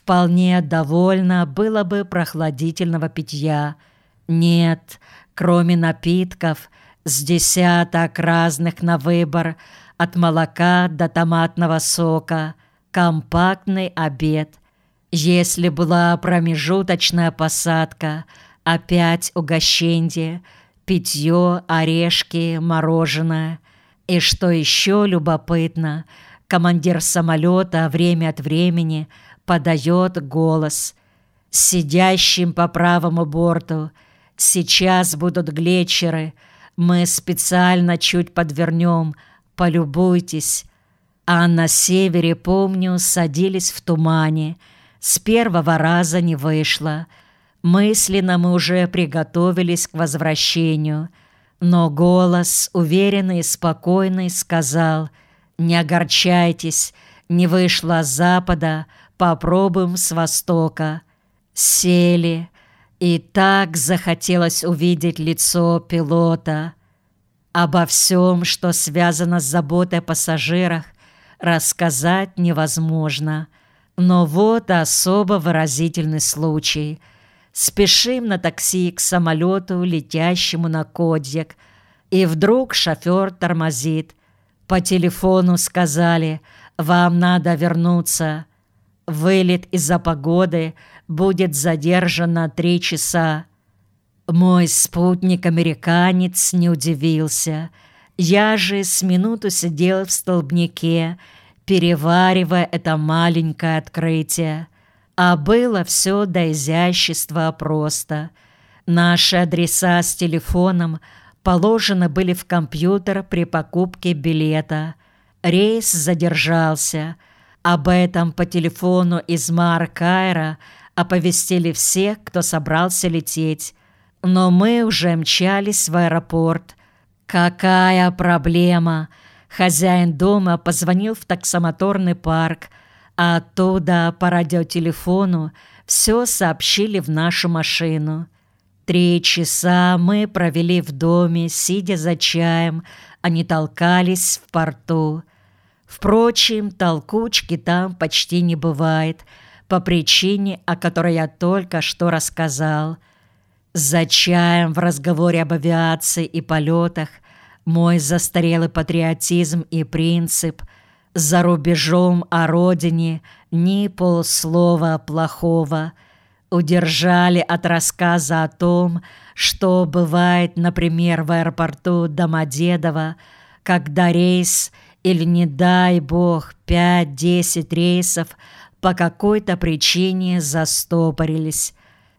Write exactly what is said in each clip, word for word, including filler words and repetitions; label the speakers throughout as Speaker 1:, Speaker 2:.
Speaker 1: вполне довольно было бы прохладительного питья. Нет, кроме напитков, с десяток разных на выбор, от молока до томатного сока, компактный обед. Если была промежуточная посадка, опять угощенье, питье, орешки, мороженое. И что еще любопытно, командир самолета время от времени подает голос сидящим по правому борту: «Сейчас будут глетчеры, мы специально чуть подвернем, полюбуйтесь». А на севере, помню, садились в тумане. С первого раза не вышло. Мысленно мы уже приготовились к возвращению. Но голос, уверенный и спокойный, сказал: «Не огорчайтесь, не вышло с запада, попробуем с востока». Сели, и так захотелось увидеть лицо пилота. Обо всем, что связано с заботой о пассажирах, рассказать невозможно. Но вот особо выразительный случай. Спешим на такси к самолету, летящему на Кодьяк, и вдруг шофер тормозит. По телефону сказали: «Вам надо вернуться. Вылет из-за погоды будет задержан на три часа». Мой спутник-американец не удивился. Я же с минуту сидел в столбнике, переваривая это маленькое открытие. А было все до изящества просто. Наши адреса с телефоном положены были в компьютер при покупке билета. Рейс задержался. Об этом по телефону из Маар-Каира оповестили всех, кто собрался лететь. Но мы уже мчались в аэропорт. Какая проблема! Хозяин дома позвонил в таксомоторный парк, а оттуда по радиотелефону все сообщили в нашу машину. Три часа мы провели в доме, сидя за чаем, а не толкались в порту. Впрочем, толкучки там почти не бывает, по причине, о которой я только что рассказал. За чаем в разговоре об авиации и полетах мой застарелый патриотизм и принцип «за рубежом о родине ни полслова плохого» удержали от рассказа о том, что бывает, например, в аэропорту Домодедово, когда рейс или, не дай бог, пять-десять рейсов по какой-то причине застопорились.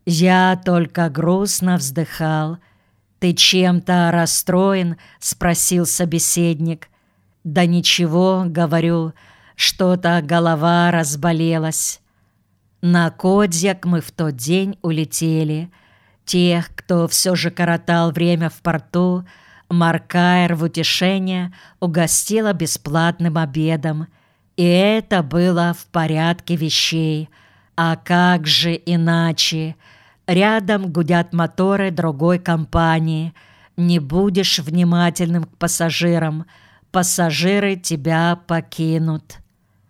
Speaker 1: Я только грустно вздыхал. «Ты чем-то расстроен?» — спросил собеседник. «Да ничего, — говорю, — что-то голова разболелась». На Кодьяк мы в тот день улетели. Тех, кто все же коротал время в порту, Маар-Каир в утешение угостила бесплатным обедом. И это было в порядке вещей. А как же иначе? Рядом гудят моторы другой компании. Не будешь внимательным к пассажирам, пассажиры тебя покинут.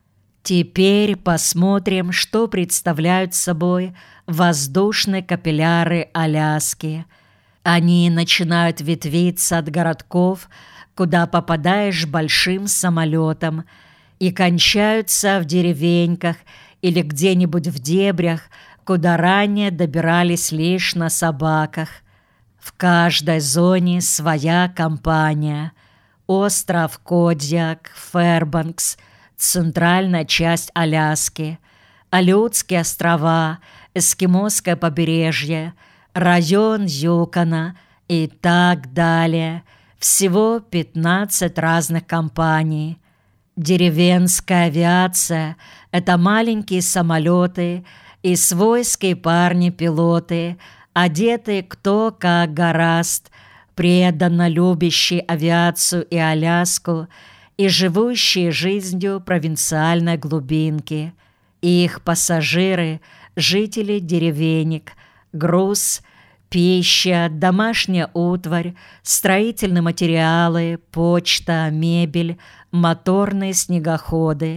Speaker 1: Теперь посмотрим, что представляют собой воздушные капилляры Аляски. Они начинают ветвиться от городков, куда попадаешь большим самолетом, и кончаются в деревеньках или где-нибудь в дебрях, куда ранее добирались лишь на собаках. В каждой зоне своя компания. Остров Кодьяк, Фэрбанкс, центральная часть Аляски, Алеутские острова, Эскимосское побережье, район Юкона и так далее. Всего пятнадцать разных компаний. Деревенская авиация — это маленькие самолеты и свойские парни-пилоты, одетые кто как гораст, преданно любящие авиацию и Аляску и живущие жизнью провинциальной глубинки. Их пассажиры — жители деревенек, груз, пища, домашняя утварь, строительные материалы, почта, мебель, моторные снегоходы.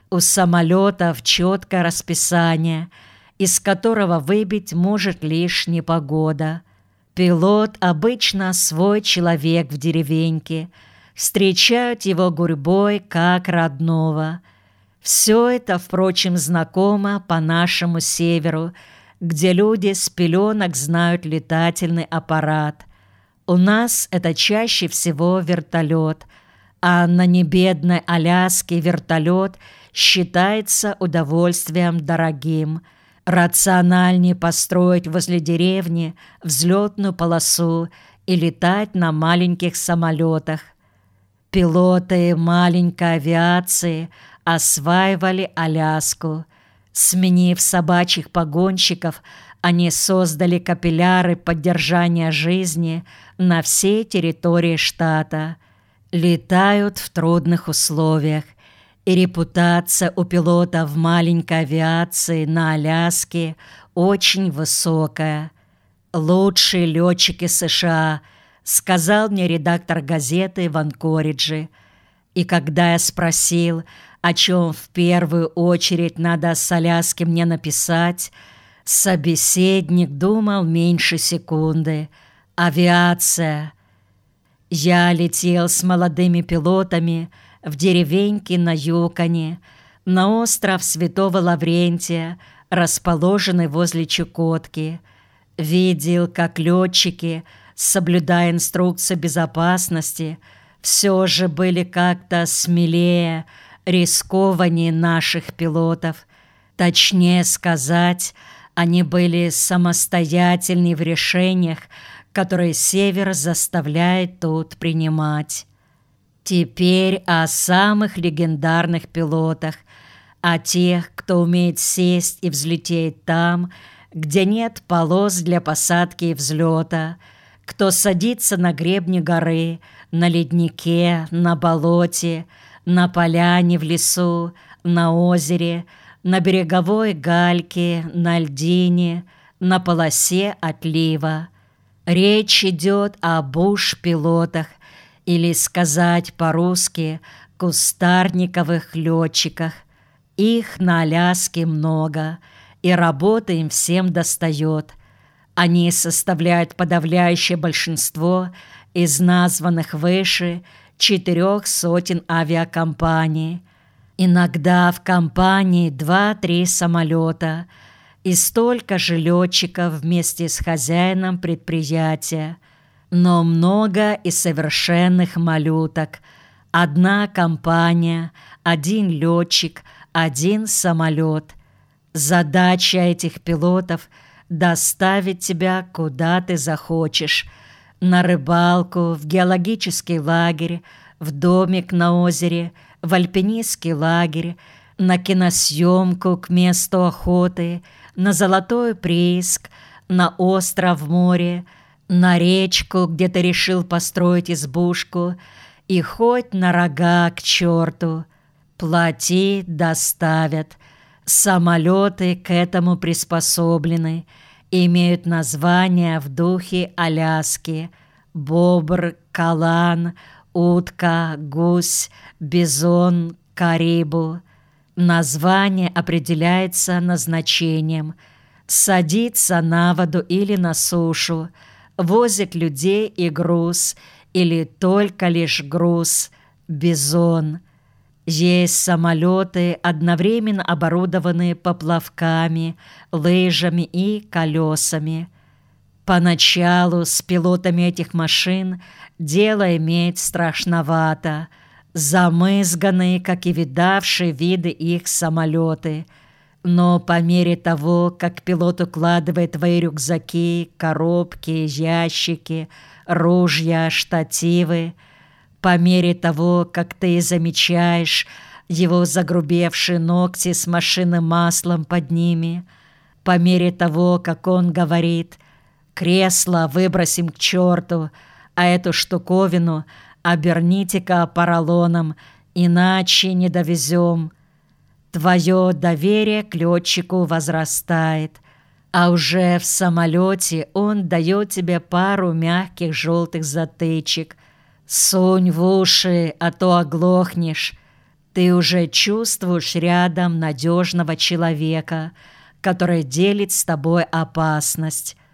Speaker 1: У самолетов четкое расписание, из которого выбить может лишь непогода. Пилот обычно свой человек в деревеньке, встречают его гурьбой как родного. Все это, впрочем, знакомо по нашему северу, где люди с пеленок знают летательный аппарат. У нас это чаще всего вертолет, а на небедной Аляске вертолет считается удовольствием дорогим. Рациональнее построить возле деревни взлетную полосу и летать на маленьких самолетах. Пилоты маленькой авиации осваивали Аляску. Сменив собачьих погонщиков, они создали капилляры поддержания жизни на всей территории штата. Летают в трудных условиях, и репутация у пилотов маленькой авиации на Аляске очень высокая. «Лучшие летчики США», — сказал мне редактор газеты в Анкоридже. И когда я спросил, о чем в первую очередь надо с Аляски мне написать, собеседник думал меньше секунды. «Авиация». Я летел с молодыми пилотами в деревеньке на Юконе, на остров Святого Лаврентия, расположенный возле Чукотки. Видел, как летчики, соблюдая инструкции безопасности, все же были как-то смелее, рискованнее наших пилотов. Точнее сказать, они были самостоятельны в решениях, которые Север заставляет тут принимать. Теперь о самых легендарных пилотах, о тех, кто умеет сесть и взлететь там, где нет полос для посадки и взлета, кто садится на гребне горы, на леднике, на болоте, на поляне в лесу, на озере, на береговой гальке, на льдине, на полосе отлива. Речь идет о буш-пилотах, или, сказать по-русски, кустарниковых летчиках. Их на Аляске много, и работы им всем достает. Они составляют подавляющее большинство из названных выше четырех сотен авиакомпаний. Иногда в компании два-три самолета и столько же летчиков вместе с хозяином предприятия. Но много и совершенных малюток. Одна компания, один летчик, один самолет. Задача этих пилотов — доставить тебя куда ты захочешь. На рыбалку, в геологический лагерь, в домик на озере, в альпинистский лагерь, на киносъемку к месту охоты, на золотой прииск, на остров в море, на речку, где ты решил построить избушку, и хоть на рога к черту. Плати, доставят. Самолеты к этому приспособлены, имеют названия в духе Аляски: бобр, калан, утка, гусь, бизон, карибу. Название определяется назначением. Садится на воду или на сушу, возит людей и груз, или только лишь груз, бизон. Есть самолеты, одновременно оборудованные поплавками, лыжами и колесами. Поначалу с пилотами этих машин дело иметь страшновато. Замызганные, как и видавшие виды их самолеты. Но по мере того, как пилот укладывает твои рюкзаки, коробки, ящики, ружья, штативы, по мере того, как ты замечаешь его загрубевшие ногти с машинным маслом под ними, по мере того, как он говорит: «Кресло выбросим к черту, а эту штуковину оберните-ка поролоном, иначе не довезем», твое доверие к летчику возрастает, а уже в самолете он дает тебе пару мягких желтых затычек. «Сунь в уши, а то оглохнешь». Ты уже чувствуешь рядом надежного человека, который делит с тобой опасность.